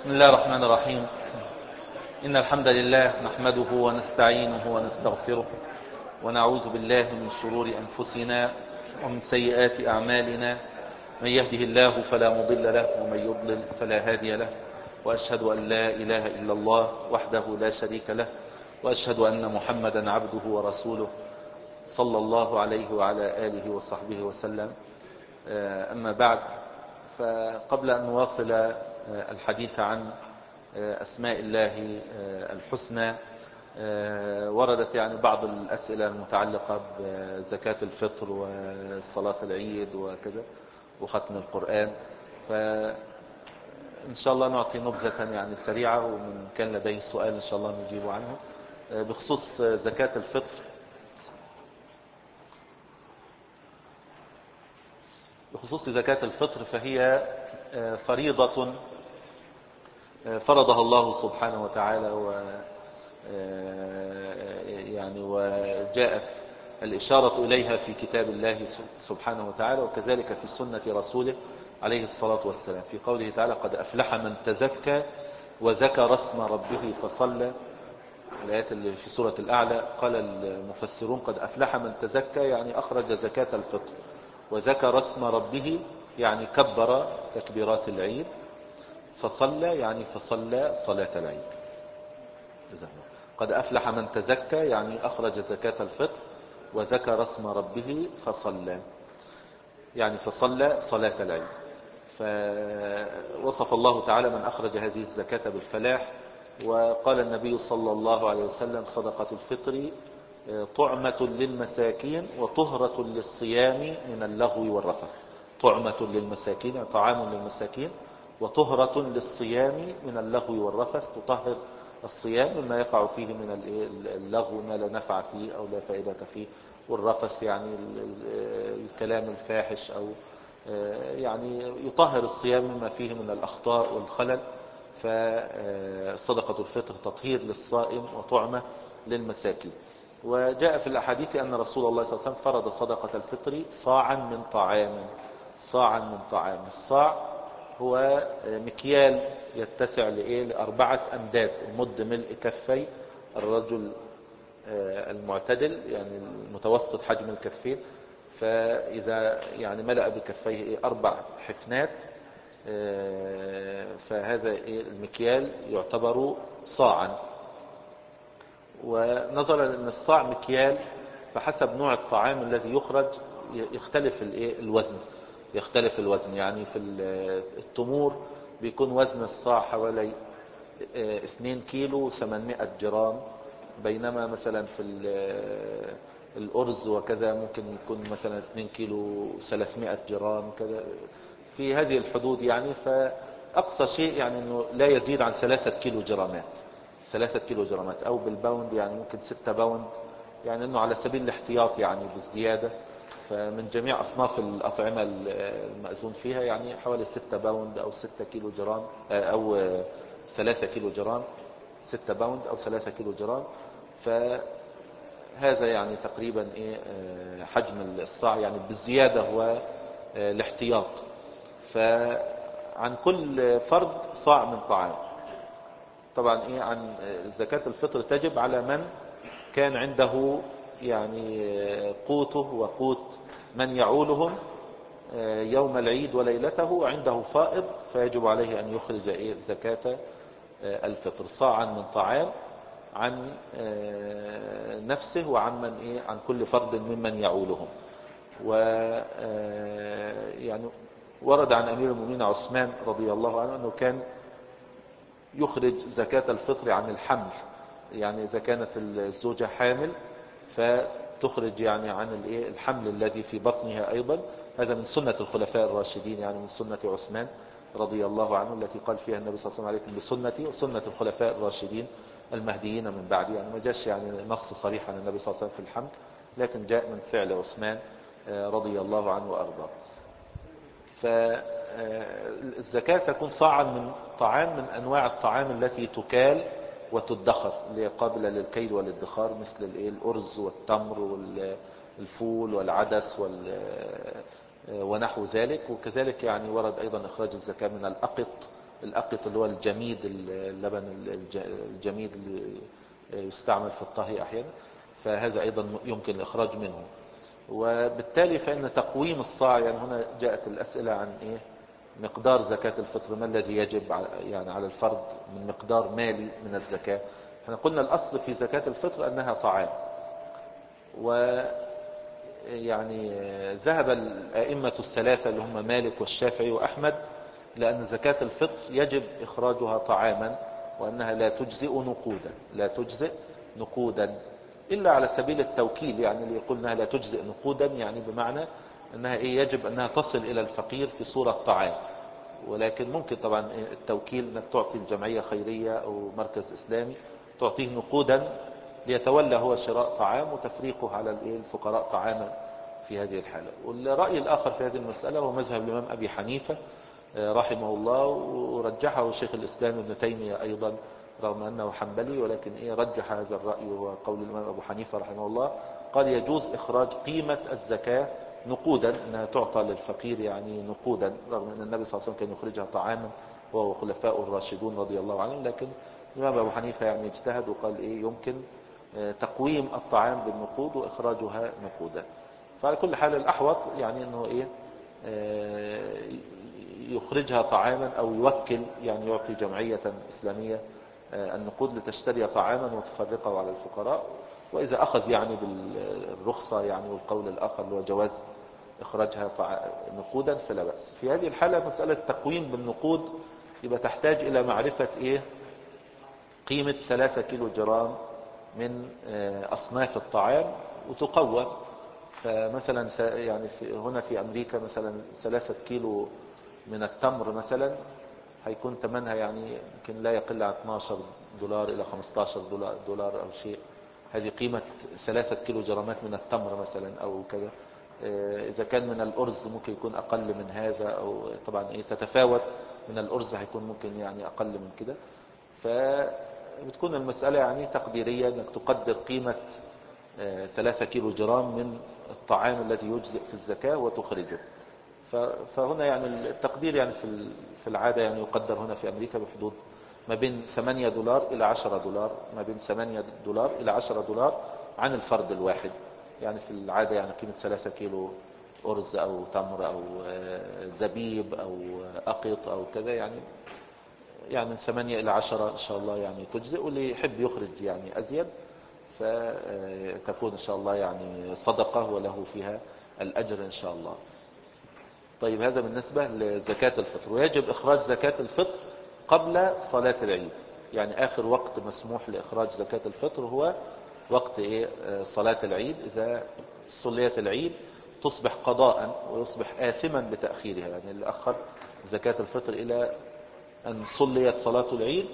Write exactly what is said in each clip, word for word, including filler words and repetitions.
بسم الله الرحمن الرحيم. إن الحمد لله نحمده ونستعينه ونستغفره ونعوذ بالله من شرور أنفسنا ومن سيئات أعمالنا. من يهده الله فلا مضل له ومن يضلل فلا هادي له، وأشهد أن لا إله إلا الله وحده لا شريك له، وأشهد أن محمدا عبده ورسوله صلى الله عليه وعلى آله وصحبه وسلم. أما بعد، فقبل أن نواصل الحديث عن أسماء الله الحسنى، وردت يعني بعض الأسئلة المتعلقة بزكاة الفطر وصلاة العيد وكذا وختم القرآن، فإن شاء الله نعطي نبذة يعني سريعة، ومن كان لديه سؤال إن شاء الله نجيب عنه. بخصوص زكاة الفطر، بخصوص زكاة الفطر فهي فريضة فرضها الله سبحانه وتعالى، و يعني وجاءت الإشارة إليها في كتاب الله سبحانه وتعالى، وكذلك في سنة رسوله عليه الصلاة والسلام، في قوله تعالى: قد أفلح من تزكى وذكر اسم ربه فصلى. الآيات اللي في سورة الأعلى قال المفسرون: قد أفلح من تزكى يعني أخرج زكاة الفطر، وذكر اسم ربه يعني كبر تكبيرات العيد، فصلى يعني فصلى صلاة العيد. قد أفلح من تزكى يعني أخرج زكاة الفطر وذكر اسم ربه فصلى يعني فصلى صلاة العيد. فوصف الله تعالى من أخرج هذه الزكاة بالفلاح، وقال النبي صلى الله عليه وسلم: صدقة الفطر طعمة للمساكين وطهرة للصيام من اللغو والرفث. طعمة للمساكين، طعام للمساكين، وطهرة للصيام من اللغو والرفث، تطهر الصيام مما يقع فيه من اللغو، ما لا نفع فيه أو لا فائدة فيه، والرفث يعني الكلام الفاحش، أو يعني يطهر الصيام مما فيه من الأخطاء والخلل. فصدقة الفطر تطهير للصائم وطعمة للمساكين. وجاء في الأحاديث أن رسول الله صلى الله عليه وسلم فرض صدقة الفطر صاعا من طعام. صاعا من طعام. الصاع هو مكيال يتسع لإيه؟ لأربعة أمداد، مد ملء كفي الرجل المعتدل، يعني المتوسط حجم الكفين. فإذا يعني ملأ بكفيه أربع حفنات، فهذا المكيال يعتبر صاعا. ونظرا أن الصاع مكيال، فحسب نوع الطعام الذي يخرج يختلف الوزن يختلف الوزن يعني في التمور بيكون وزن الصاع حوالي اثنين كيلو وثمانمائة جرام، بينما مثلا في الأرز وكذا ممكن يكون مثلا اثنين كيلو وثلاثمائة جرام كذا، في هذه الحدود يعني. فأقصى شيء يعني أنه لا يزيد عن ثلاثة كيلو جرامات ثلاثة كيلو جرامات أو بالباوند يعني ممكن ستة باوند، يعني أنه على سبيل الاحتياط يعني بالزيادة. فمن جميع أصناف الأطعمة المأذون فيها يعني حوالي ستة باوند أو ستة كيلو جرام أو ثلاثة كيلو جرام، ستة باوند أو ثلاثة كيلو جرام. فهذا يعني تقريبا إيه حجم الصاع، يعني بالزيادة هو الاحتياط. فعن كل فرد صاع من طعام. طبعا إيه عن زكاة الفطر تجب على من كان عنده يعني قوته وقوت من يعولهم يوم العيد وليلته، وعنده فائض، فيجب عليه أن يخرج إيه زكاة الفطر صاعا من طعام عن نفسه وعن من إيه عن كل فرد ممن يعولهم. و يعني ورد عن أمير المؤمنين عثمان رضي الله عنه أنه كان يخرج زكاة الفطر عن الحمل، يعني إذا كانت الزوجة حامل فتخرج يعني عن الحمل الذي في بطنها أيضا. هذا من سنة الخلفاء الراشدين، يعني من سنة عثمان رضي الله عنه التي قال فيها النبي صلى الله عليه وسلم: عليكم بسنتي وسنة الخلفاء الراشدين المهديين من بعد. يعني ما جاش يعني نص صريح عن النبي صلى الله عليه وسلم في الحمل، لكن جاء من فعل عثمان رضي الله عنه وأرضاه. فالزكاة تكون صاعا من طعام من أنواع الطعام التي تكال وتدخر، اللي قابلة للكيل والادخار، مثل الأرز والتمر والفول والعدس ونحو ذلك. وكذلك يعني ورد أيضا إخراج الزكاة من الأقط الأقط اللي هو الجميد، اللبن الجميد اللي يستعمل في الطهي أحيانا، فهذا أيضا يمكن الإخراج منه. وبالتالي فإن تقويم الصاع، يعني هنا جاءت الأسئلة عن إيه مقدار زكاة الفطر، ما الذي يجب يعني على الفرد من مقدار مالي من الزكاة. احنا قلنا الأصل في زكاة الفطر أنها طعام، ويعني ذهب الأئمة الثلاثة اللي هم مالك والشافعي وأحمد لأن زكاة الفطر يجب إخراجها طعاما، وأنها لا تجزئ نقودا، لا تجزئ نقودا إلا على سبيل التوكيل. يعني اللي يقول أنها لا تجزئ نقودا يعني بمعنى أنها إيه يجب أنها تصل إلى الفقير في صورة طعام، ولكن ممكن طبعا التوكيل أنك تعطي الجمعية خيرية أو مركز إسلامي تعطيه نقودا ليتولى هو شراء طعام وتفريقه على الفقراء طعاما في هذه الحالة. والرأي الآخر في هذه المسألة هو مذهب الإمام أبي حنيفة رحمه الله، ورجحه شيخ الإسلام ابن تيمية أيضا رغم أنه حنبلي، ولكن إيه رجح هذا الرأي وهو قول الإمام أبو حنيفة رحمه الله. قال يجوز إخراج قيمة الزكاة نقودا، أنها تعطى للفقير يعني نقودا، رغم أن النبي صلى الله عليه وسلم كان يخرجها طعاما وهو وخلفاء الراشدون رضي الله عنهم، لكن الإمام أبو حنيفة يعني اجتهد وقال إيه يمكن تقويم الطعام بالنقود وإخراجها نقودا. فعلى كل حال الأحوط يعني أنه إيه يخرجها طعاما أو يوكل، يعني يعطي جمعية إسلامية النقود لتشتري طعاما وتفرقه على الفقراء. وإذا أخذ يعني بالرخصة يعني والقول الآخر اللي هو جواز إخراجها نقودا فلا بأس. في هذه الحالة مسألة تقويم بالنقود يبقى تحتاج إلى معرفة إيه قيمة ثلاثة كيلو جرام من أصناف الطعام وتقوم. فمثلا يعني في هنا في أمريكا مثلا ثلاثة كيلو من التمر مثلا هيكون ثمنها يعني يمكن لا يقل عن اثناشر دولار إلى خمستاشر دولار أو شيء. هذه قيمة ثلاثة كيلو جرامات من التمر مثلا أو كذا. إذا كان من الأرز ممكن يكون أقل من هذا، أو طبعا إيه تتفاوت. من الأرز هيكون ممكن يعني أقل من كده. فبتكون المسألة يعني تقديرية أنك تقدر قيمة ثلاثة كيلو جرام من الطعام الذي يجزئ في الزكاة وتخرجه. فهنا يعني التقدير يعني في في العادة يعني يقدر هنا في أمريكا بحدود ما بين ثمانية دولار إلى عشرة دولار، ما بين ثمانية دولار إلى عشرة دولار عن الفرد الواحد. يعني في العادة يعني قيمة ثلاثة كيلو أرز أو تمر أو زبيب أو أقط أو كذا يعني يعني من ثمانية إلى عشرة إن شاء الله يعني تجزئ. واللي يحب يخرج يعني أزيد فتكون إن شاء الله يعني صدقة وله فيها الأجر إن شاء الله. طيب هذا بالنسبة لزكاة الفطر. ويجب إخراج زكاة الفطر قبل صلاة العيد، يعني آخر وقت مسموح لإخراج زكاة الفطر هو وقت إيه صلاة العيد. إذا صليت العيد تصبح قضاء ويصبح آثما بتأخيرها، يعني اللي أخر زكاة الفطر إلى أن صليت صلاة العيد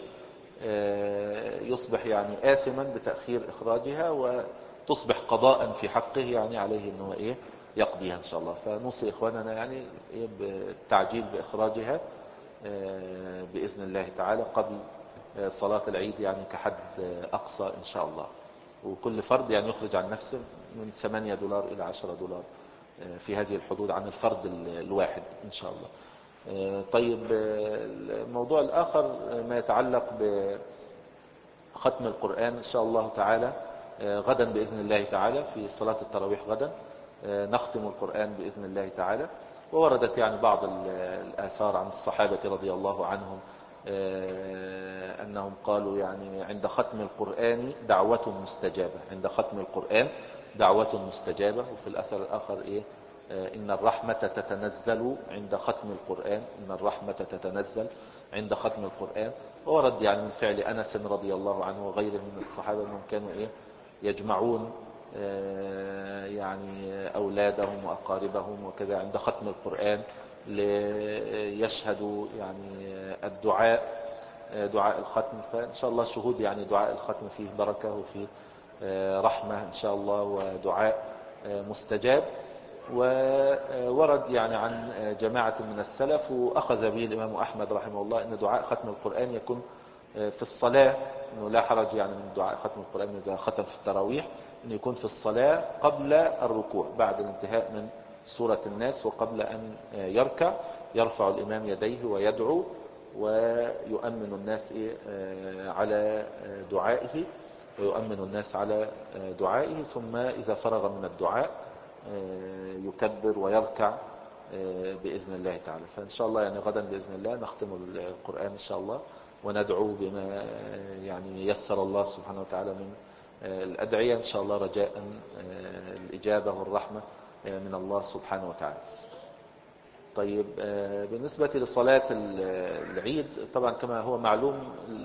يصبح يعني آثما بتأخير إخراجها، وتصبح قضاء في حقه يعني عليه أنه إيه يقضيها إن شاء الله. فنوصي إخواننا يعني بالتعجيل بإخراجها بإذن الله تعالى قبل صلاة العيد يعني كحد أقصى إن شاء الله. وكل فرد يعني يخرج عن نفسه من ثمانية دولار إلى عشرة دولار في هذه الحدود عن الفرد الواحد إن شاء الله. طيب الموضوع الآخر ما يتعلق بختم القرآن إن شاء الله تعالى غدا بإذن الله تعالى في صلاة التراويح غدا نختم القرآن بإذن الله تعالى. ووردت يعني بعض الآثار عن الصحابة رضي الله عنهم أنهم قالوا يعني عند ختم القرآن دعوة مستجابة، عند ختم القرآن دعوة مستجابة. وفي الأثر الآخر إيه إن الرحمة تتنزل عند ختم القرآن، إن الرحمة تتنزل عند ختم القرآن. وورد يعني من فعل أنس رضي الله عنه وغيره من الصحابة أنهم كانوا إيه يجمعون يعني أولادهم وأقاربهم وكذا عند ختم القرآن ليشهدوا يعني الدعاء دعاء الختم. فإن شاء الله شهود يعني دعاء الختم فيه بركة وفيه رحمة إن شاء الله ودعاء مستجاب. وورد يعني عن جماعة من السلف وأخذ به الإمام أحمد رحمه الله أن دعاء ختم القرآن يكون في الصلاة، أنه لا حرج يعني من دعاء ختم القرآن إذا ختم في التراويح أنه يكون في الصلاة قبل الركوع بعد الانتهاء من سورة الناس، وقبل أن يركع يرفع الإمام يديه ويدعو ويؤمن الناس إيه على دعائه، ويؤمن الناس على دعائه، ثم إذا فرغ من الدعاء يكبر ويركع بإذن الله تعالى. فإن شاء الله يعني غدا بإذن الله نختم القرآن إن شاء الله، وندعو بما يعني يسر الله سبحانه وتعالى من الأدعية إن شاء الله، رجاء الإجابة والرحمة من الله سبحانه وتعالى. طيب، بالنسبة لصلاة العيد طبعا كما هو معلوم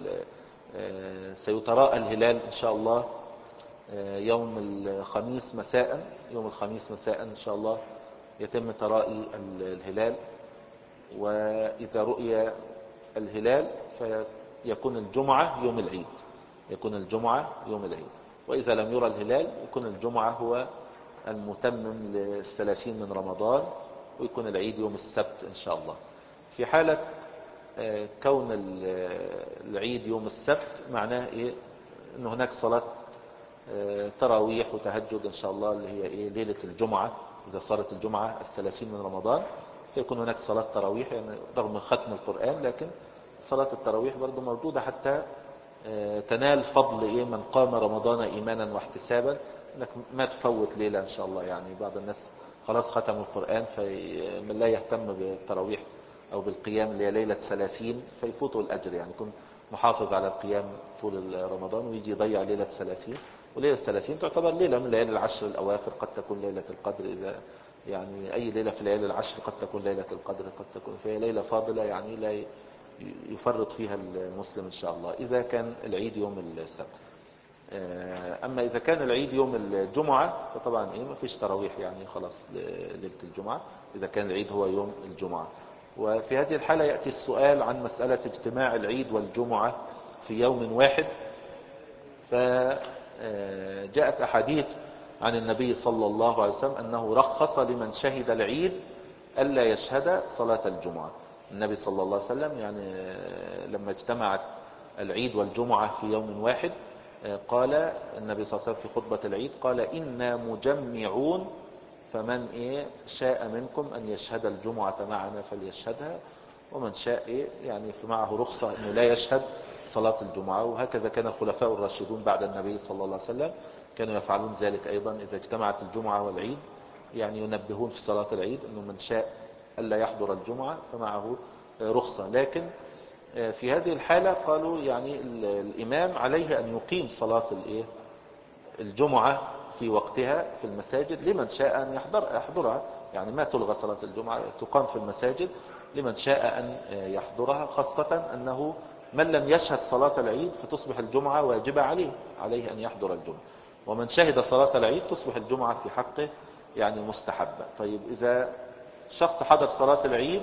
سيتراءى الهلال إن شاء الله يوم الخميس مساء، يوم الخميس مساء إن شاء الله يتم ترائي الهلال. وإذا رؤي الهلال فيكون الجمعة يوم العيد، يكون الجمعة يوم العيد. وإذا لم يرى الهلال يكون الجمعة هو المتمم للثلاثين من رمضان، ويكون العيد يوم السبت إن شاء الله. في حالة كون العيد يوم السبت معناه إيه؟ أن هناك صلاة تراويح وتهجد إن شاء الله اللي هي إيه؟ ليلة الجمعة. إذا صارت الجمعة الثلاثين من رمضان فيكون هناك صلاة تراويح، يعني رغم ختم القرآن لكن صلاة التراويح برضو موجودة حتى تنال فضل إيه؟ من قام رمضان إيمانا واحتسابا، أنك ما تفوت ليلة إن شاء الله. يعني بعض الناس خلاص ختموا القرآن فمن لا يهتم بالتراويح أو بالقيام اللي هي ليلة ثلاثين فيفوتوا الأجر، يعني يكون محافظ على القيام طول رمضان ويجي يضيع ليلة ثلاثين. وليلة ثلاثين تعتبر ليلة من ليالي العشر الأواخر، قد تكون ليلة القدر، إذا يعني أي ليلة في ليالي العشر قد تكون ليلة القدر، قد تكون فيها ليلة فاضلة يعني لا يفرط فيها المسلم إن شاء الله إذا كان العيد يوم السبت. أما إذا كان العيد يوم الجمعة فطبعا إيه ما فيش تراويح، يعني خلاص ليلة الجمعة إذا كان العيد هو يوم الجمعة. وفي هذه الحالة يأتي السؤال عن مسألة اجتماع العيد والجمعة في يوم واحد. فجاءت أحاديث عن النبي صلى الله عليه وسلم أنه رخص لمن شهد العيد ألا يشهد صلاة الجمعة. النبي صلى الله عليه وسلم يعني لما اجتمعت العيد والجمعة في يوم واحد قال النبي صلى الله عليه وسلم في خطبة العيد قال إنا مجمعون فمن إيه شاء منكم أن يشهد الجمعة معنا فليشهدها، ومن شاء إيه يعني فمعه رخصة أنه لا يشهد صلاة الجمعة. وهكذا كان الخلفاء الراشدون بعد النبي صلى الله عليه وسلم كانوا يفعلون ذلك أيضا. إذا اجتمعت الجمعة والعيد يعني ينبهون في صلاة العيد أنه من شاء ألا يحضر الجمعة فمعه رخصة. لكن في هذه الحالة قالوا يعني الإمام عليه أن يقيم صلاة الجمعة في وقتها في المساجد لمن شاء أن يحضر يحضرها، يعني ما تلغى صلاة الجمعة، تقام في المساجد لمن شاء أن يحضرها، خاصة أنه من لم يشهد صلاة العيد فتصبح الجمعة واجبة عليه عليه أن يحضر الجمعة، ومن شهد صلاة العيد تصبح الجمعة في حقه يعني مستحبة. طيب إذا شخص حضر صلاة العيد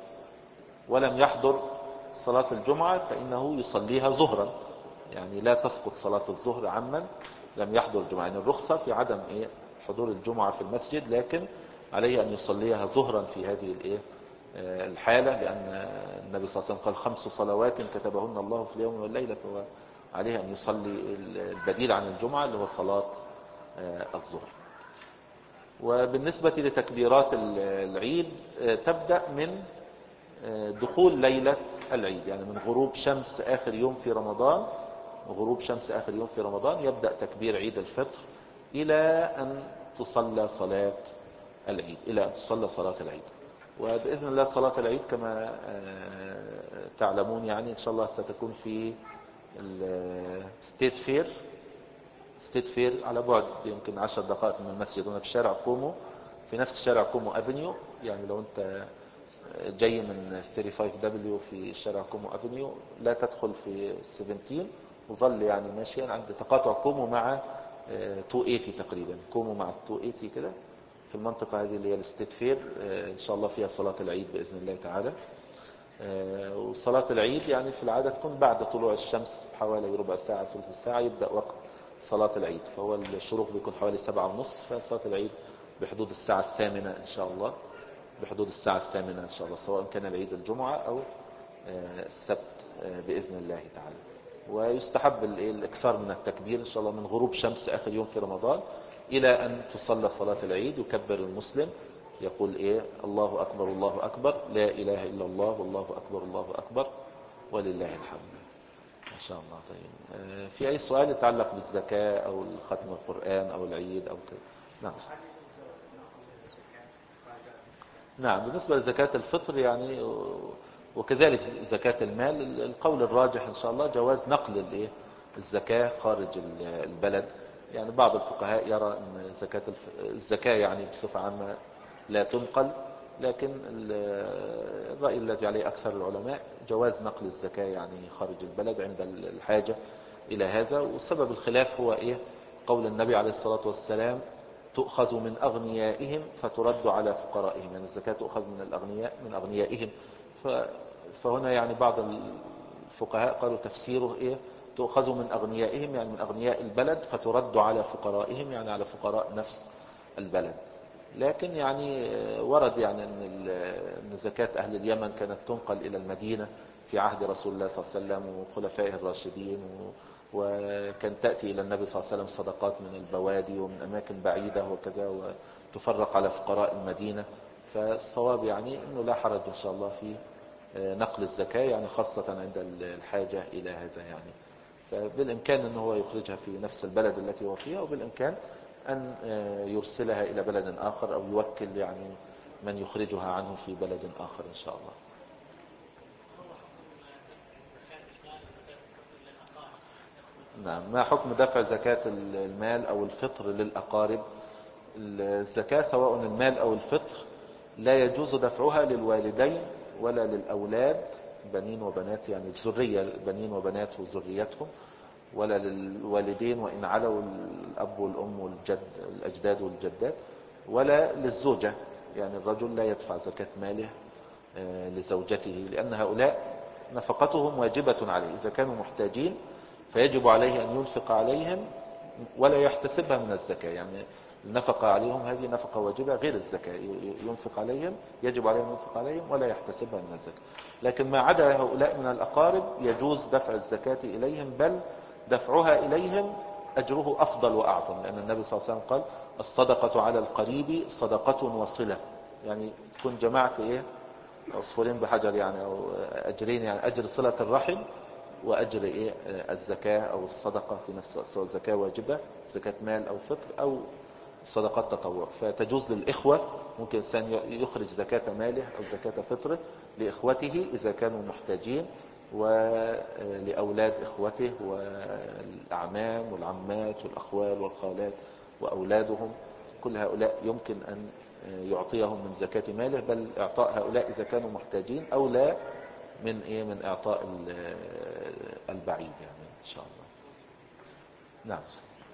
ولم يحضر صلاة الجمعة فإنه يصليها ظهرا، يعني لا تسقط صلاة الظهر عمن لم يحضر الجمعة. يعني الرخصة في عدم إيه حضور الجمعة في المسجد، لكن عليه أن يصليها ظهرا في هذه الإيه الحالة، لأن النبي صلى الله عليه وسلم قال خمس صلوات كتبهن الله في اليوم والليلة، فهو عليه أن يصلي البديل عن الجمعة اللي هو صلاة الظهر. وبالنسبة لتكبيرات العيد تبدأ من دخول ليلة العيد، يعني من غروب شمس آخر يوم في رمضان، غروب شمس آخر يوم في رمضان يبدأ تكبير عيد الفطر إلى أن تصلى صلاة العيد، إلى أن تصلى صلاة العيد. وبإذن الله صلاة العيد كما تعلمون يعني إن شاء الله ستكون في الستيت فير ستيت فير على بعد يمكن عشر دقائق من المسجد، هنا في شارع كومو، في نفس شارع كومو أفنيو. يعني لو أنت جاي من ثلاثين وخمسين دبليو في شارع كومو أفنيو لا تدخل في سبعتاشر، وظل يعني ماشيا عند تقاطع كومو مع مئتين وثمانين تقريبا، كومو مع مئتين وثمانين كده في المنطقة هذه اللي هي الستيت فير. إن شاء الله فيها صلاة العيد بإذن الله تعالى. وصلاة العيد يعني في العادة تكون بعد طلوع الشمس حوالي ربع ساعة ثلث ساعة يبدأ وقت صلاة العيد، فهو الشروق بيكون حوالي سبعة ونص، فصلاة العيد بحدود الساعة الثامنة إن شاء الله، بحدود الساعة الثامنة إن شاء الله، سواء كان العيد الجمعة أو السبت بإذن الله تعالى. ويستحب الإكثار من التكبير إن شاء الله من غروب شمس آخر يوم في رمضان إلى أن تصلى صلاة العيد. يكبر المسلم يقول إيه الله أكبر الله أكبر لا إله إلا الله والله أكبر الله أكبر ولله الحمد. ما شاء الله. طيب آه، في أي سؤال يتعلق بالزكاة أو ختم القرآن أو العيد أو كده؟ نعم. نعم، بالنسبة لزكاة الفطر يعني وكذلك زكاة المال، القول الراجح إن شاء الله جواز نقل الإيه الزكاة خارج البلد. يعني بعض الفقهاء يرى أن زكاة الزكاة يعني بصفة عامة لا تنقل، لكن الرأي الذي عليه أكثر العلماء جواز نقل الزكاة يعني خارج البلد عند الحاجة إلى هذا. والسبب الخلاف هو إيه قول النبي عليه الصلاة والسلام تؤخذ من أغنيائهم فترد على فقرائهم، يعني الزكاة تؤخذ من الأغنياء من أغنيائهم. فهنا يعني بعض الفقهاء قالوا تفسيره إيه تؤخذ من أغنيائهم يعني من أغنياء البلد فترد على فقرائهم يعني على فقراء نفس البلد. لكن يعني ورد يعني أن أن زكاة أهل اليمن كانت تنقل إلى المدينة في عهد رسول الله صلى الله عليه وسلم وخلفائه الراشدين، وكان تأتي إلى النبي صلى الله عليه وسلم صدقات من البوادي ومن أماكن بعيدة وكذا وتفرق على فقراء المدينة. فالصواب يعني أنه لا حرج إن شاء الله في نقل الزكاة يعني خاصة عند الحاجة إلى هذا. يعني فبالإمكان أنه هو يخرجها في نفس البلد التي هو فيها، وبالإمكان أن يرسلها إلى بلد آخر أو يوكل يعني من يخرجها عنه في بلد آخر إن شاء الله. نعم. ما حكم دفع زكاة المال أو الفطر للأقارب؟ الزكاة سواء المال أو الفطر لا يجوز دفعها للوالدين ولا للأولاد بنين وبنات، يعني الذرية بنين وبنات وذريتهم، ولا للوالدين وإن علوا الأب والأم والجد الأجداد والجدات، ولا للزوجة. يعني الرجل لا يدفع زكاة ماله لزوجته، لأن هؤلاء نفقتهم واجبة عليه. إذا كانوا محتاجين فيجب عليه أن ينفق عليهم ولا يحتسبها من الزكاة. يعني النفقة عليهم هذه نفقة واجبة غير الزكاة، ينفق عليهم يجب عليه أن ينفق عليهم ولا يحتسبها من الزكاة. لكن ما عدا هؤلاء من الأقارب يجوز دفع الزكاة إليهم، بل دفعها إليهم أجره أفضل وأعظم، لأن النبي صلى الله عليه وسلم قال الصدقة على القريب صدقة وصلة. يعني تكون جماعة إيه عصفورين بحجر يعني، أو أجرين، يعني أجر صلة الرحم وأجر إيه الزكاة أو الصدقة في نفس الوقت، سواء زكاة واجبة زكاة مال أو فطر أو صدقات تطوع. فتجوز للإخوة، ممكن إنسان يخرج زكاة ماله أو زكاة فطره لإخوته إذا كانوا محتاجين، ولأولاد إخوته والأعمام والعمات والأخوال والخالات وأولادهم، كل هؤلاء يمكن أن يعطيهم من زكاة ماله، بل إعطاء هؤلاء إذا كانوا محتاجين أو لا من إيه من إعطاء البعيد يعني إن شاء الله. نعم.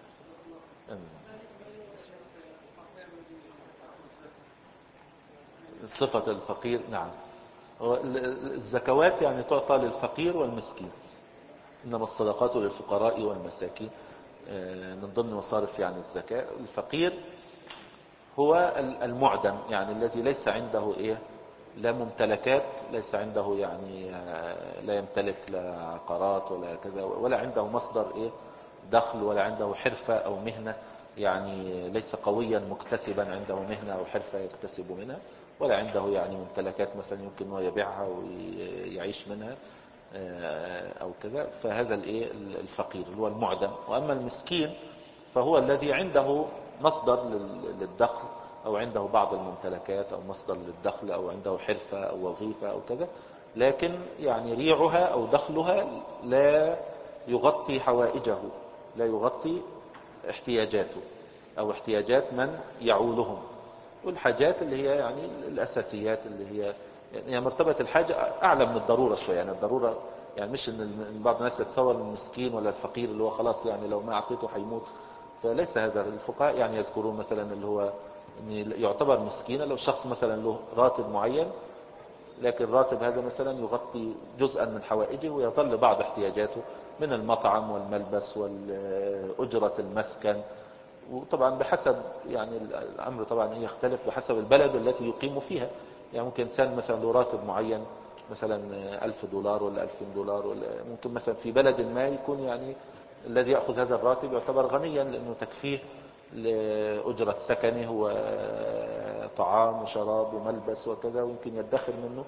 صفة الفقير. نعم. الزكوات يعني تعطى للفقير والمسكين، إنما الصدقات للفقراء والمساكين من ضمن مصارف يعني الزكاة. الفقير هو المعدم، يعني الذي ليس عنده إيه لا ممتلكات، ليس عنده يعني لا يمتلك لا عقارات ولا كذا، ولا عنده مصدر إيه دخل، ولا عنده حرفة أو مهنة، يعني ليس قويا مكتسبا عنده مهنة أو حرفة يكتسب منها، ولا عنده يعني ممتلكات مثلا يمكن أنه يبيعها ويعيش منها أو كذا. فهذا الإيه الفقير اللي هو المعدم. وأما المسكين فهو الذي عنده مصدر للدخل، أو عنده بعض الممتلكات أو مصدر للدخل، أو عنده حرفة أو وظيفة أو كذا، لكن يعني ريعها أو دخلها لا يغطي حوائجه، لا يغطي احتياجاته أو احتياجات من يعولهم، والحاجات اللي هي يعني الأساسيات اللي هي يعني مرتبة الحاجة أعلى من الضرورة شوية. يعني الضرورة يعني مش إن بعض الناس يتصور المسكين ولا الفقير اللي هو خلاص يعني لو ما أعطيته حيموت، فليس هذا. الفقهاء يعني يذكرون مثلا اللي هو إن يعتبر مسكينا لو شخص مثلا له راتب معين، لكن الراتب هذا مثلا يغطي جزءا من حوائجه ويظل بعض احتياجاته من المطعم والملبس والأجرة المسكن. وطبعا بحسب يعني الأمر طبعا يختلف بحسب البلد التي يقيم فيها. يعني ممكن إنسان مثلا له راتب معين مثلا ألف دولار ولا ألفين دولار، ولا ممكن مثلا في بلد ما يكون يعني الذي يأخذ هذا الراتب يعتبر غنيا لأنه تكفيه لأجرة سكنه وطعام وشراب وملبس وكذا، ويمكن يدخر منه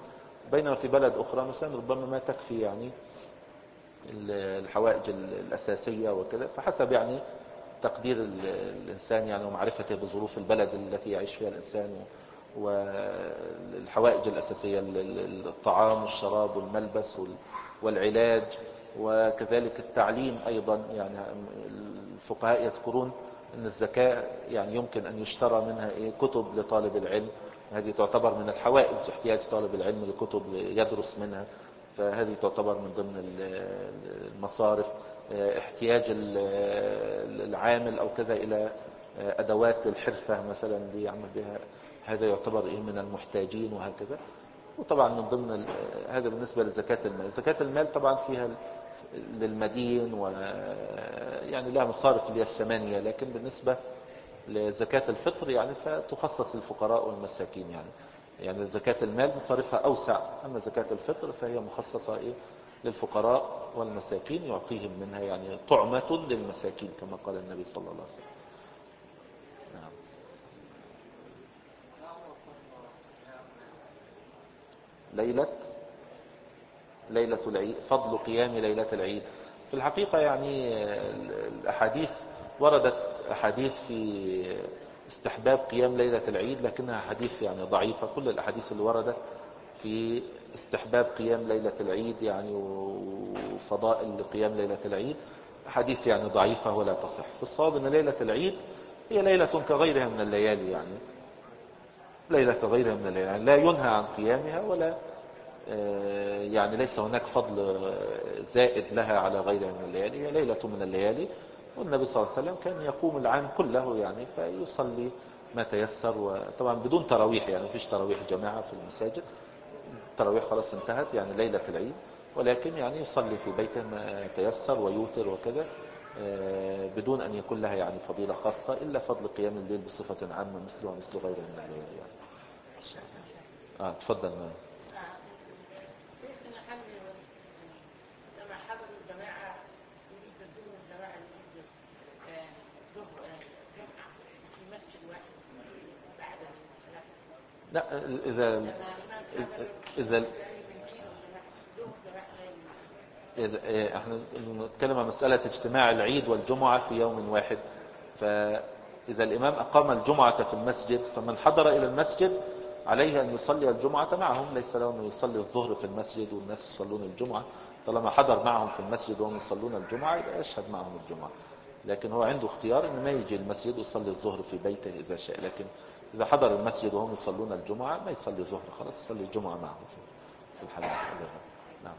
بينما في بلد أخرى مثلا ربما ما تكفي يعني الحوائج الأساسية وكذا، فحسب يعني تقدير الإنسان يعني ومعرفته بظروف البلد التي يعيش فيها الإنسان والحوائج الأساسية، الطعام والشراب والملبس والعلاج، وكذلك التعليم أيضا. يعني الفقهاء يذكرون أن الزكاة يعني يمكن أن يشترى منها إيه كتب لطالب العلم، هذه تعتبر من الحوائج، احتياج طالب العلم لكتب يدرس منها، فهذه تعتبر من ضمن المصارف. احتياج العامل أو كذا إلى أدوات الحرفة مثلا ليعمل بها، هذا يعتبر إيه من المحتاجين وهكذا. وطبعا من ضمن هذا بالنسبة لزكاة المال. زكاة المال طبعا فيها للمدين و يعني لها مصارف اللي هي الثمانية، لكن بالنسبة لزكاة الفطر يعني فتخصص للفقراء والمساكين. يعني يعني زكاة المال مصارفها أوسع، أما زكاة الفطر فهي مخصصة إيه للفقراء والمساكين، يعطيهم منها يعني طعمة للمساكين كما قال النبي صلى الله عليه وسلم. نعم. ليلة ليلة العيد، فضل قيام ليلة العيد. في الحقيقة يعني الأحاديث وردت أحاديث في استحباب قيام ليلة العيد، لكنها أحاديث يعني ضعيفة. كل الأحاديث اللي وردت في استحباب قيام ليلة العيد يعني وفضائل قيام ليلة العيد أحاديث يعني ضعيفة ولا تصح. في الصواب أن ليلة العيد هي ليلة كغيرها من الليالي، يعني ليلة كغيرها من الليالي، يعني لا ينهى عن قيامها ولا يعني ليس هناك فضل زائد لها على غيرها من الليالي، هي ليلة من الليالي. والنبي صلى الله عليه وسلم كان يقوم العام كله يعني فيصلي ما تيسر، وطبعا بدون تراويح، يعني مفيش تراويح جماعة في المساجد، التراويح خلاص انتهت يعني ليلة العيد، ولكن يعني يصلي في بيته ما تيسر ويوتر وكذا بدون أن يكون لها يعني فضيلة خاصة إلا فضل قيام الليل بصفة عامة مثله ومثل غيره من الليالي يعني. آه تفضل. ما لا إذا إذا إذا احنا نتكلم عن مسألة اجتماع العيد والجمعة في يوم واحد، فإذا الإمام أقام الجمعة في المسجد فمن حضر إلى المسجد عليه أن يصلي الجمعة معهم، ليس له أن يصلي الظهر في المسجد والناس يصلون الجمعة. طالما حضر معهم في المسجد وهم يصلون الجمعة يبقى يشهد معهم الجمعة، لكن هو عنده اختيار أن ما يجي المسجد ويصلي الظهر في بيته إذا شاء. لكن إذا حضر المسجد وهم يصلون الجمعة ما يصلي الظهر، خلاص يصلي الجمعة معهم في الحالة. نعم.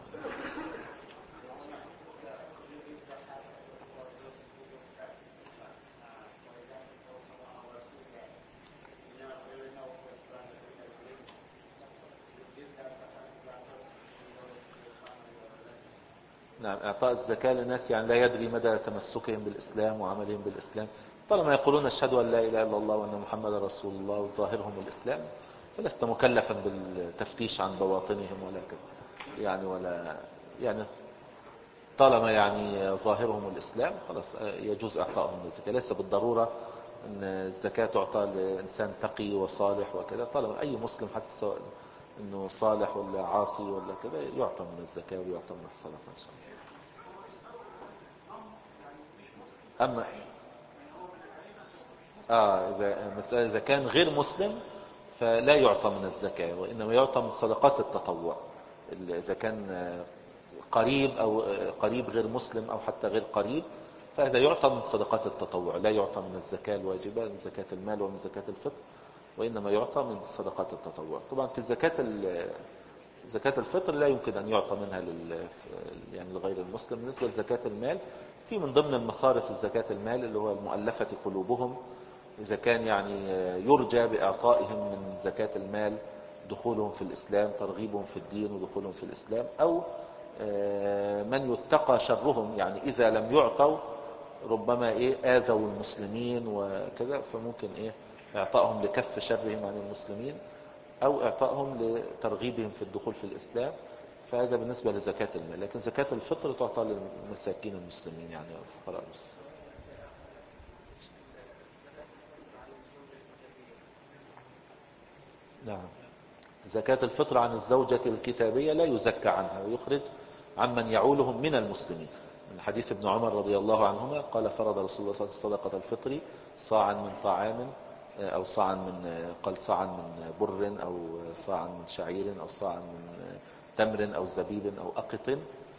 نعم، إعطاء الزكاة للناس يعني لا يدري مدى تمسكهم بالإسلام وعملهم بالإسلام. طالما يقولون اشهد أن لا إله إلا الله وأن محمد رسول الله وظاهرهم الإسلام فلست مكلفا بالتفتيش عن بواطنهم ولا كذا يعني، ولا يعني طالما يعني ظاهرهم الإسلام خلاص يجوز إعطائهم الزكاة. ليس بالضرورة أن الزكاة تعطى لإنسان تقي وصالح وكذا، طالما أي مسلم حتى سواء أنه صالح ولا عاصي ولا كذا يعطى من الزكاة ويعطى من الصدقة إن شاء الله. أما آه إذا مسألة إذا كان غير مسلم فلا يعطى من الزكاة، وإنما يعطى من صدقات التطوع. إذا كان قريب أو قريب غير مسلم أو حتى غير قريب فهذا يعطى من صدقات التطوع، لا يعطى من الزكاة الواجبة من زكاة المال ومن زكاة الفطر، وإنما يعطى من صدقات التطوع. طبعا في زكاة زكاة الفطر لا يمكن أن يعطى منها لل يعني لغير المسلم. بالنسبة لزكاة المال في من ضمن المصارف الزكاة المال اللي هو المؤلفة قلوبهم، إذا كان يعني يرجى بإعطائهم من زكاة المال دخولهم في الإسلام، ترغيبهم في الدين ودخولهم في الإسلام، أو من يتقى شرهم، يعني إذا لم يعطوا ربما إيه آذوا المسلمين وكذا، فممكن إيه إعطائهم لكف شرهم عن المسلمين أو إعطائهم لترغيبهم في الدخول في الإسلام. فهذا بالنسبة لزكاة المال. لكن زكاة الفطر تعطى للمساكين المسلمين يعني الفقراء المسلمين. نعم. زكاة الفطر عن الزوجة الكتابية لا يزكى عنها، ويخرج عمن يعولهم من المسلمين. من حديث ابن عمر رضي الله عنهما قال فرض رسول الله صلى الله عليه وسلم صدقة الفطر صاعا من طعام، أو صاعا من قال صاعا من بر، أو صاعا من شعير، أو صاعا من تمر، أو زبيب، أو أقط،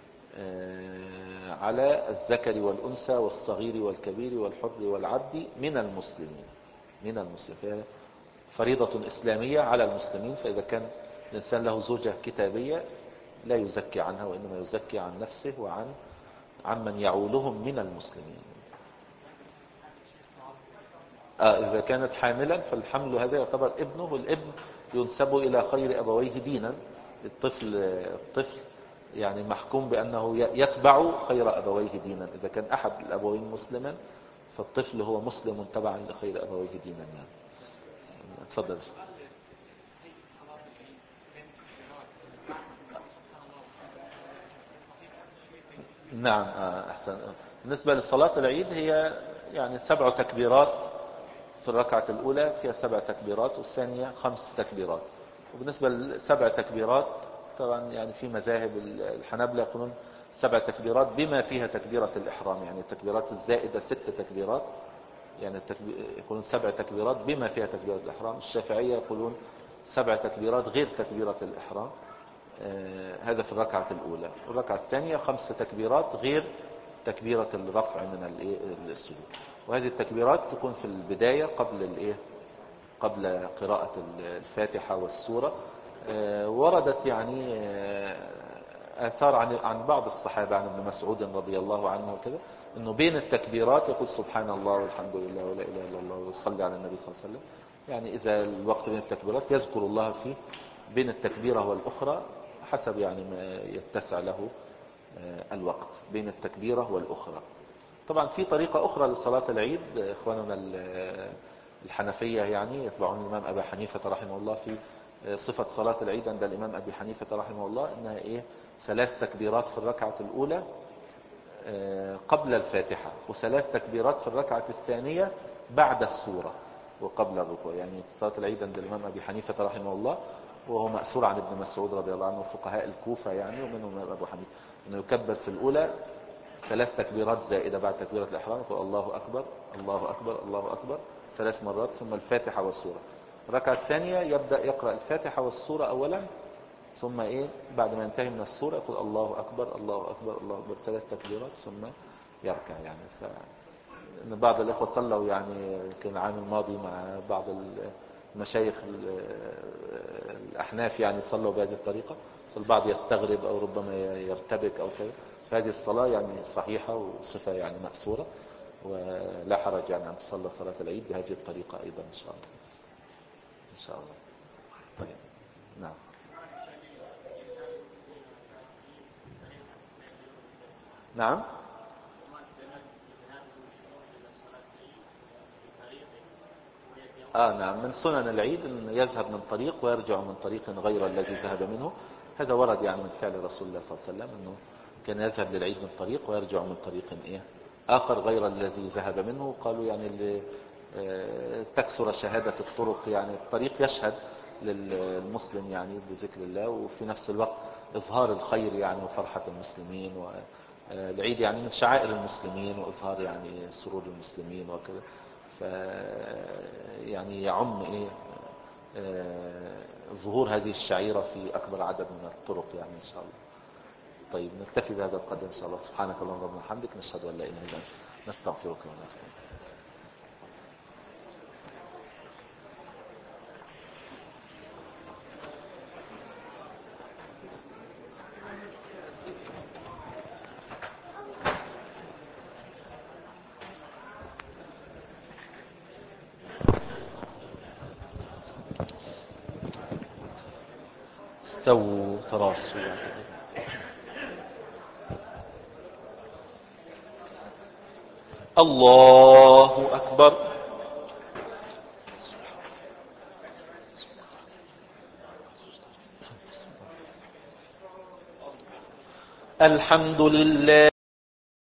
على الذكر والأنثى والصغير والكبير والحر والعبد من المسلمين. من المسلمين فريضة إسلامية على المسلمين. فإذا كان الإنسان له زوجة كتابية لا يزكي عنها، وإنما يزكي عن نفسه وعن عمن يعولهم من المسلمين. آه إذا كانت حاملا فالحمل هذا يعتبر ابنه، والابن ينسب إلى خير أبويه دينا. الطفل الطفل يعني محكوم بأنه يتبع خير أبويه دينا. إذا كان أحد الأبوين مسلما فالطفل هو مسلم تبعا لخير أبويه دينا. يعني تفضل. نعم أحسن. بالنسبة لصلاة العيد هي يعني سبع تكبيرات في الركعة الأولى، فيها سبع تكبيرات، والثانية خمس تكبيرات. وبالنسبة للسبع تكبيرات طبعا يعني في مذاهب الحنابلة يقولون سبع تكبيرات بما فيها تكبيرة الإحرام، يعني التكبيرات الزائدة ست تكبيرات، يعني يقولون سبع تكبيرات بما فيها تكبيرة الإحرام. الشافعية يقولون سبع تكبيرات غير تكبيرة الإحرام. آه هذا في الركعة الأولى. الركعة الثانية خمس تكبيرات غير تكبيرة الرفع من السجود. وهذه التكبيرات تكون في البداية قبل الايه قبل قراءة الفاتحة والسورة. آه وردت يعني آه آثار عن عن بعض الصحابة، عن ابن مسعود رضي الله عنه وكذا، انه بين التكبيرات يقول سبحان الله والحمد لله ولا اله الا الله ويصلي على النبي صلى الله عليه وسلم. يعني اذا الوقت بين التكبيرات يذكر الله فيه بين التكبيرة والأخرى حسب يعني ما يتسع له الوقت بين التكبيرة والأخرى. طبعا في طريقة أخرى لصلاة العيد. إخواننا الحنفية يعني يتبعون الإمام أبي حنيفة رحمه الله في صفة صلاة العيد عند الإمام أبي حنيفة رحمه الله إنها إيه ثلاث تكبيرات في الركعة الأولى قبل الفاتحة، وثلاث تكبيرات في الركعة الثانية بعد السورة وقبل الركوع. يعني صلاة العيد عند الإمام أبي حنيفة رحمه الله، وهو مأثور عن ابن مسعود رضي الله عنه فقهاء الكوفة يعني، ومنهم أبو حنيفة، أنه يكبر في الأولى ثلاث تكبيرات زائدة بعد تكبيرة الإحرام، يقول الله أكبر الله أكبر الله أكبر ثلاث مرات، ثم الفاتحة والسورة. الركعة الثانية يبدأ يقرأ الفاتحة والسورة أولا، ثم إيه بعد ما ينتهي من السورة يقول الله أكبر الله أكبر الله أكبر ثلاث تكبيرات ثم يركع. يعني ف... إن بعض الإخوة صلوا يعني كان العام الماضي مع بعض المشايخ الأحناف يعني صلوا بهذه الطريقة، البعض يستغرب أو ربما يرتبك أو كذا. فهذه الصلاة يعني صحيحة وصفة يعني مأثورة، ولا حرج يعني أن تصلى صلاة العيد بهذه الطريقة أيضا إن شاء الله. إن شاء الله. طيب. نعم. نعم. آه نعم، من سنن العيد أن يذهب من طريق ويرجع من طريق غير الذي ذهب منه. هذا ورد يعني من فعل رسول الله صلى الله عليه وسلم، أنه كان يذهب للعيد من طريق ويرجع من طريق إيه آخر غير الذي ذهب منه. قالوا يعني اللي تكثر شهادة الطرق، يعني الطريق يشهد للمسلم يعني بذكر الله، وفي نفس الوقت إظهار الخير يعني وفرحة المسلمين. والعيد يعني من شعائر المسلمين وإظهار يعني سرور المسلمين وكذا. ف يعني يعم إيه آه ظهور هذه الشعيرة في أكبر عدد من الطرق يعني إن شاء الله. طيب نكتفي بهذا القدر إن شاء الله. سبحانك اللهم وبحمدك نشهد أن لا إله إلا أنت نستغفرك ونتوب إليك. استووا تراصوا. الله أكبر. الحمد لله.